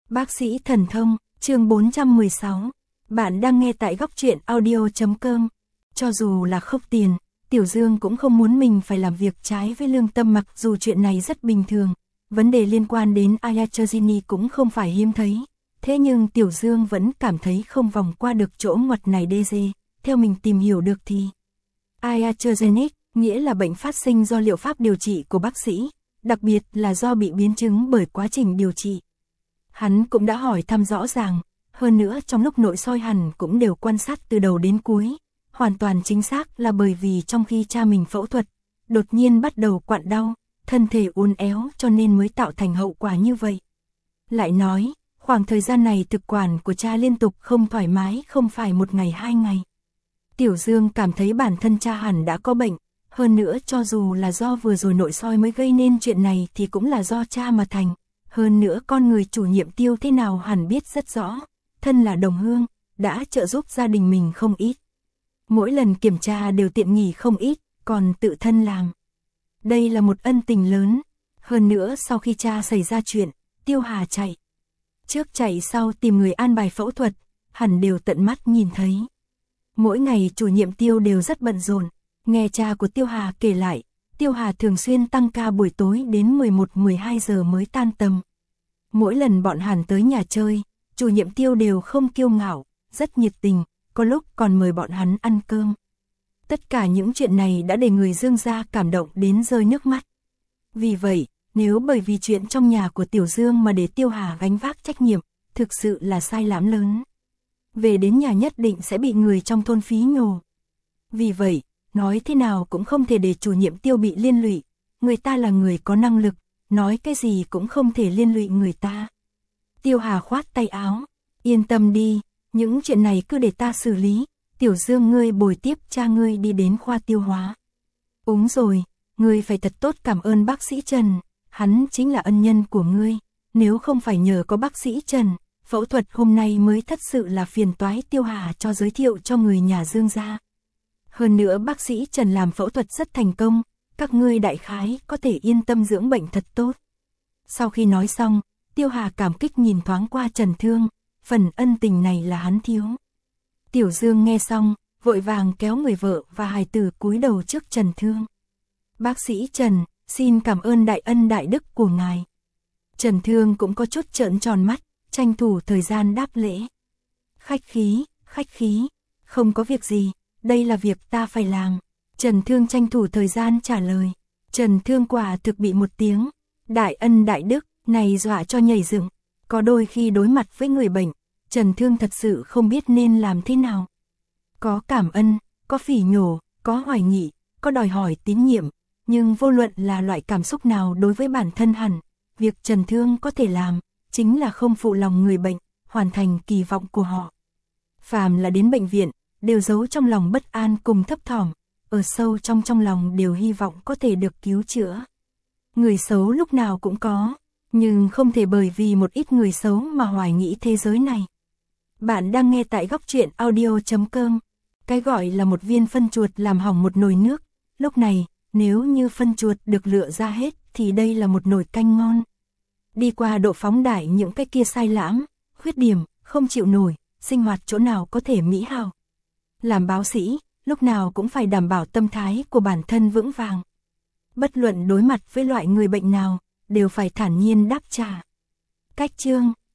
Bác sĩ thần thông, chương 416. Bạn đang nghe tại góc truyện audio.com. Cho dù là khốc tiền, Tiểu Dương cũng không muốn mình phải làm việc trái với lương tâm, mặc dù chuyện này rất bình thường. Vấn đề liên quan đến Ayatrigini cũng không phải hiếm thấy. Thế nhưng Tiểu Dương vẫn cảm thấy không vòng qua được chỗ ngoặt này DG. Theo mình tìm hiểu được thì Iatrogenic nghĩa là bệnh phát sinh do liệu pháp điều trị của bác sĩ, đặc biệt là do bị biến chứng bởi quá trình điều trị. Hắn cũng đã hỏi thăm rõ ràng, hơn nữa trong lúc nội soi hẳn cũng đều quan sát từ đầu đến cuối. Hoàn toàn chính xác là bởi vì trong khi cha mình phẫu thuật, đột nhiên bắt đầu quặn đau, thân thể uốn éo cho nên mới tạo thành hậu quả như vậy. Lại nói, khoảng thời gian này thực quản của cha liên tục không thoải mái, không phải một ngày hai ngày. Tiểu Dương cảm thấy bản thân cha hẳn đã có bệnh, hơn nữa cho dù là do vừa rồi nội soi mới gây nên chuyện này thì cũng là do cha mà thành. Hơn nữa con người chủ nhiệm Tiêu thế nào hẳn biết rất rõ, thân là đồng hương, đã trợ giúp gia đình mình không ít. Mỗi lần kiểm tra đều tiện nghỉ không ít, còn tự thân làm. Đây là một ân tình lớn. Hơn nữa sau khi cha xảy ra chuyện, Tiêu Hà chạy. Trước chạy sau tìm người an bài phẫu thuật, hẳn đều tận mắt nhìn thấy. Mỗi ngày chủ nhiệm Tiêu đều rất bận rộn. Nghe cha của Tiêu Hà kể lại, Tiêu Hà thường xuyên tăng ca buổi tối đến 11-12 giờ mới tan tầm. Mỗi lần bọn Hàn tới nhà chơi, chủ nhiệm Tiêu đều không kiêu ngạo, rất nhiệt tình, có lúc còn mời bọn hắn ăn cơm. Tất cả những chuyện này đã để người Dương gia cảm động đến rơi nước mắt. Vì vậy, nếu bởi vì chuyện trong nhà của Tiểu Dương mà để Tiêu Hà gánh vác trách nhiệm, thực sự là sai lầm lớn. Về đến nhà nhất định sẽ bị người trong thôn phí nhổ. Vì vậy, nói thế nào cũng không thể để chủ nhiệm Tiêu bị liên lụy, người ta là người có năng lực, nói cái gì cũng không thể liên lụy người ta. Tiêu Hà khoát tay áo, yên tâm đi, những chuyện này cứ để ta xử lý, Tiểu Dương ngươi bồi tiếp cha ngươi đi đến khoa tiêu hóa. Đúng rồi, ngươi phải thật tốt cảm ơn bác sĩ Trần, hắn chính là ân nhân của ngươi, nếu không phải nhờ có bác sĩ Trần, phẫu thuật hôm nay mới thật sự là phiền toái. Tiêu Hà cho giới thiệu cho người nhà Dương gia. Hơn nữa bác sĩ Trần làm phẫu thuật rất thành công, các ngươi đại khái có thể yên tâm dưỡng bệnh thật tốt. Sau khi nói xong, Tiêu Hà cảm kích nhìn thoáng qua Trần Thương, phần ân tình này là hắn thiếu. Tiểu Dương nghe xong, vội vàng kéo người vợ và hài tử cúi đầu trước Trần Thương. Bác sĩ Trần, xin cảm ơn đại ân đại đức của ngài. Trần Thương cũng có chút trợn tròn mắt, tranh thủ thời gian đáp lễ. Khách khí, không có việc gì, đây là việc ta phải làm. Trần Thương tranh thủ thời gian trả lời. Trần Thương quả thực bị một tiếng đại ân đại đức này dọa cho nhảy dựng. Có đôi khi đối mặt với người bệnh, Trần Thương thật sự không biết nên làm thế nào. Có cảm ơn, có phỉ nhổ, có hoài nghị, có đòi hỏi tín nhiệm, nhưng vô luận là loại cảm xúc nào đối với bản thân hẳn, việc Trần Thương có thể làm chính là không phụ lòng người bệnh, hoàn thành kỳ vọng của họ. Phàm là đến bệnh viện, đều giấu trong lòng bất an cùng thấp thỏm, ở sâu trong lòng đều hy vọng có thể được cứu chữa. Người xấu lúc nào cũng có, nhưng không thể bởi vì một ít người xấu mà hoài nghĩ thế giới này. Bạn đang nghe tại góc truyện audio.com. Cái gọi là một viên phân chuột làm hỏng một nồi nước, lúc này, nếu như phân chuột được lựa ra hết thì đây là một nồi canh ngon. Đi qua độ phóng đại những cái kia sai lãm, khuyết điểm, không chịu nổi, sinh hoạt chỗ nào có thể mỹ hào. Làm bác sĩ, lúc nào cũng phải đảm bảo tâm thái của bản thân vững vàng. Bất luận đối mặt với loại người bệnh nào, đều phải thản nhiên đáp trả. Cách chương